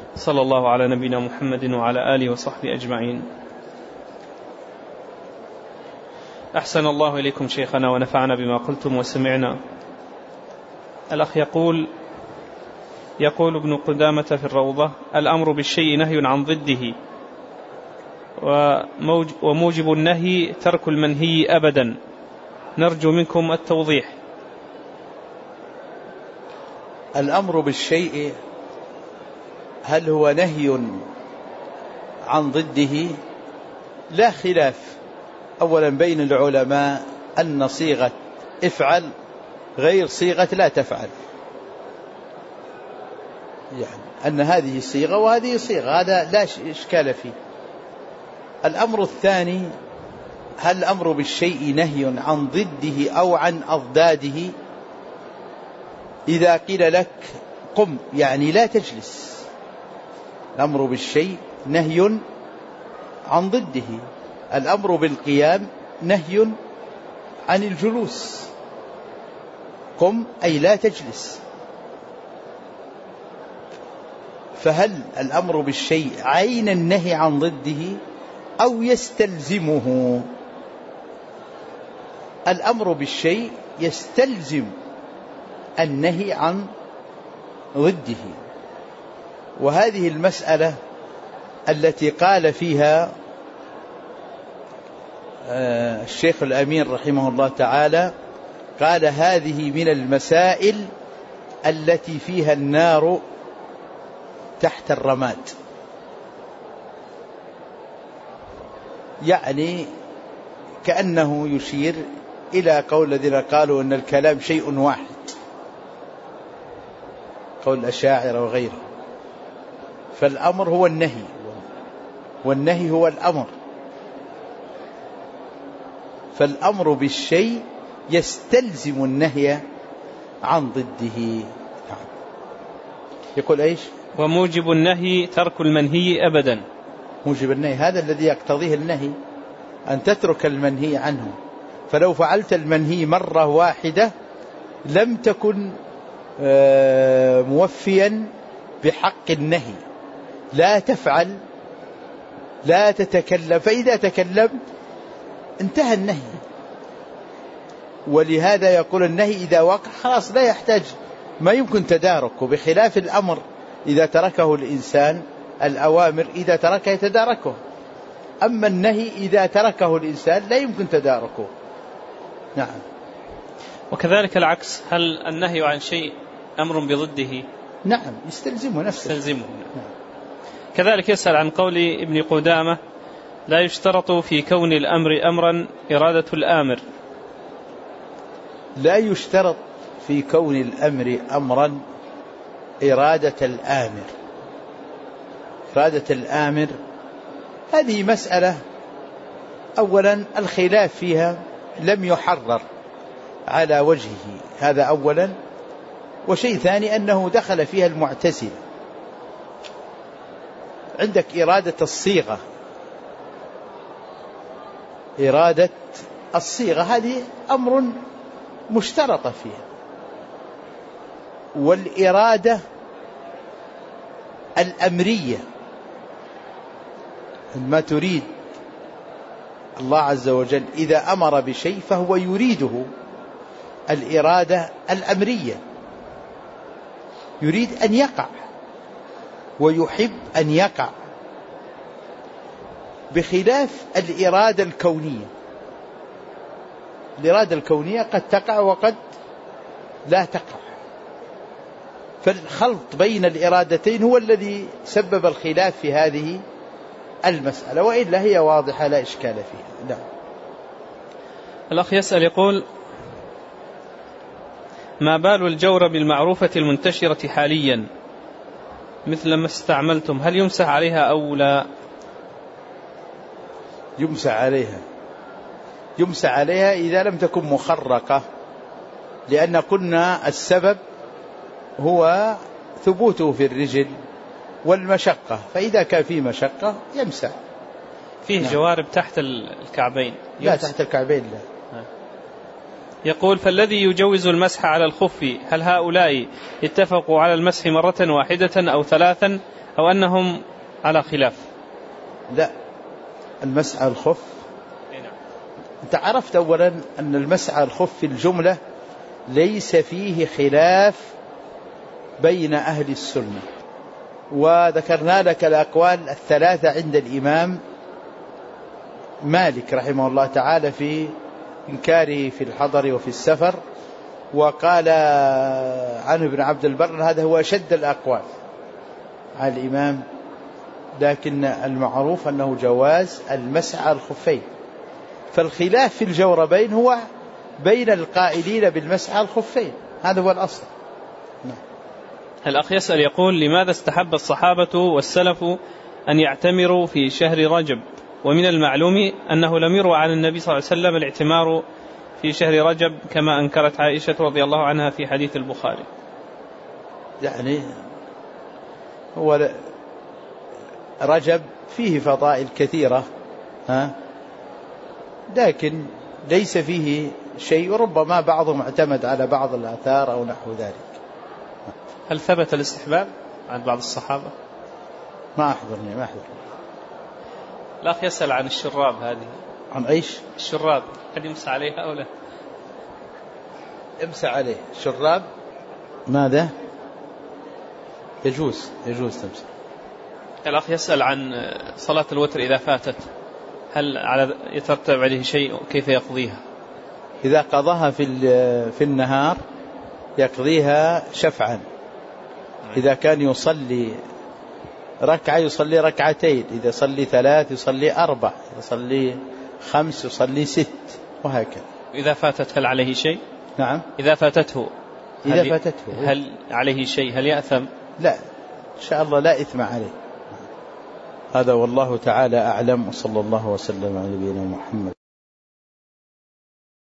صلى الله على نبينا محمد وعلى آله وصحبه أجمعين. أحسن الله إليكم شيخنا ونفعنا بما قلتم وسمعنا. الأخ يقول ابن قدامة في الروضة: الأمر بالشيء نهي عن ضده، وموجب النهي ترك المنهي أبدا، نرجو منكم التوضيح. الأمر بالشيء هل هو نهي عن ضده؟ لا خلاف أولا بين العلماء أن صيغة افعل غير صيغة لا تفعل، يعني أن هذه صيغة وهذه صيغة، هذا لا إشكال فيه. الأمر الثاني: هل الأمر بالشيء نهي عن ضده أو عن أضداده؟ إذا قيل لك قم يعني لا تجلس، الأمر بالشيء نهي عن ضده. الأمر بالقيام نهي عن الجلوس، قم أي لا تجلس. فهل الأمر بالشيء عين النهي عن ضده أو يستلزمه؟ الأمر بالشيء يستلزم النهي عن ضده، وهذه المسألة التي قال فيها الشيخ الأمين رحمه الله تعالى، قال: هذه من المسائل التي فيها النار تحت الرماد. يعني كأنه يشير إلى قول الذين قالوا أن الكلام شيء واحد، قول الأشاعرة وغيره. فالأمر هو النهي، والنهي هو الأمر. فالأمر بالشيء يستلزم النهي عن ضده. يقول إيش؟ وموجب النهي ترك المنهي أبدا. موجب النهي هذا الذي يقتضيه النهي، أن تترك المنهي عنه. فلو فعلت المنهي مرة واحدة لم تكن موفيا بحق النهي. لا تفعل، لا تتكلم، فإذا تكلمت انتهى النهي. ولهذا يقول النهي إذا وقع خلاص لا يحتاج، ما يمكن تداركه، بخلاف الأمر إذا تركه الإنسان، الأوامر إذا تركه يتداركه، أما النهي إذا تركه الإنسان لا يمكن تداركه. نعم. وكذلك العكس، هل النهي عن شيء أمر بضده؟ نعم، يستلزمه نفسه. يستلزمه. نعم. كذلك يسأل عن قول ابن قدامة: لا يشترط في كون الأمر أمرا إرادة الآمر. لا يشترط في كون الأمر أمرا إرادة الآمر. إرادة الآمر هذه مسألة أولا الخلاف فيها لم يحرر على وجهه، هذا أولا. وشيء ثاني أنه دخل فيها المعتزلة. عندك إرادة الصيغة، إرادة الصيغة هذه أمر مشترط فيها. والإرادة الأمرية ما تريد الله عز وجل إذا أمر بشيء فهو يريده، الإرادة الأمرية، يريد أن يقع ويحب أن يقع، بخلاف الإرادة الكونية. الإرادة الكونية قد تقع وقد لا تقع، فالخلط بين الإرادتين هو الذي سبب الخلاف في هذه المسألة، وإلا هي واضحة لا إشكال فيها. لا. الأخ يسأل يقول: ما بال الجورب المعروفة المنتشرة حاليا مثل ما استعملتم، هل يمسح عليها أو لا؟ يمسح عليها، يمسح عليها إذا لم تكن مخرقة، لأن قلنا السبب هو ثبوته في الرجل والمشقة، فإذا كان فيه مشقة يمسح. فيه نعم. جوارب تحت الكعبين؟ لا تحت الكعبين لا. يقول: فالذي يجوز المسح على الخف هل هؤلاء اتفقوا على المسح مرة واحدة أو ثلاثا أو أنهم على خلاف؟ لا، المسح على الخف أنت عرفت أولا أن المسح على الخف في الجملة ليس فيه خلاف بين أهل السنة، وذكرنا لك الأقوال الثلاثة عند الإمام مالك رحمه الله تعالى في إنكاره في الحضر وفي السفر، وقال عنه ابن عبد البر هذا هو أشد الأقوال على الإمام، لكن المعروف أنه جواز المسح على الخفين. فالخلاف في الجوربين هو بين القائلين بالمسح على الخفين، هذا هو الأصل. الأخ يسأل يقول: لماذا استحب الصحابة والسلف أن يعتمروا في شهر رجب، ومن المعلوم أنه لم يروى عن النبي صلى الله عليه وسلم الاعتمار في شهر رجب كما أنكرت عائشة رضي الله عنها في حديث البخاري؟ يعني هو رجب فيه فضائل كثيرة لكن ليس فيه شيء، وربما بعضهم اعتمد على بعض الآثار أو نحو ذلك. هل ثبت الاستحباب عن بعض الصحابة؟ ما أحضرني. الأخ يسأل عن الشراب هذه. عن أيش؟ الشراب هل يمسى عليها أو لا؟ يمسى عليه الشراب. ماذا؟ يجوز تمسى. الأخ يسأل عن صلاة الوتر إذا فاتت هل يترتب عليه شيء كيف يقضيها؟ إذا قضاها في النهار يقضيها شفعا. إذا كان يصلي ركعة يصلي ركعتين، إذا يصلي 3 يصلي 4، إذا يصلي 5 يصلي 6، وهكذا. إذا فاتت هل عليه شيء؟ نعم، إذا فاتته هل عليه شيء؟ هل يأثم؟ لا، إن شاء الله لا إثم عليه. هذا والله تعالى أعلم، وصلى الله وسلم على نبينا محمد.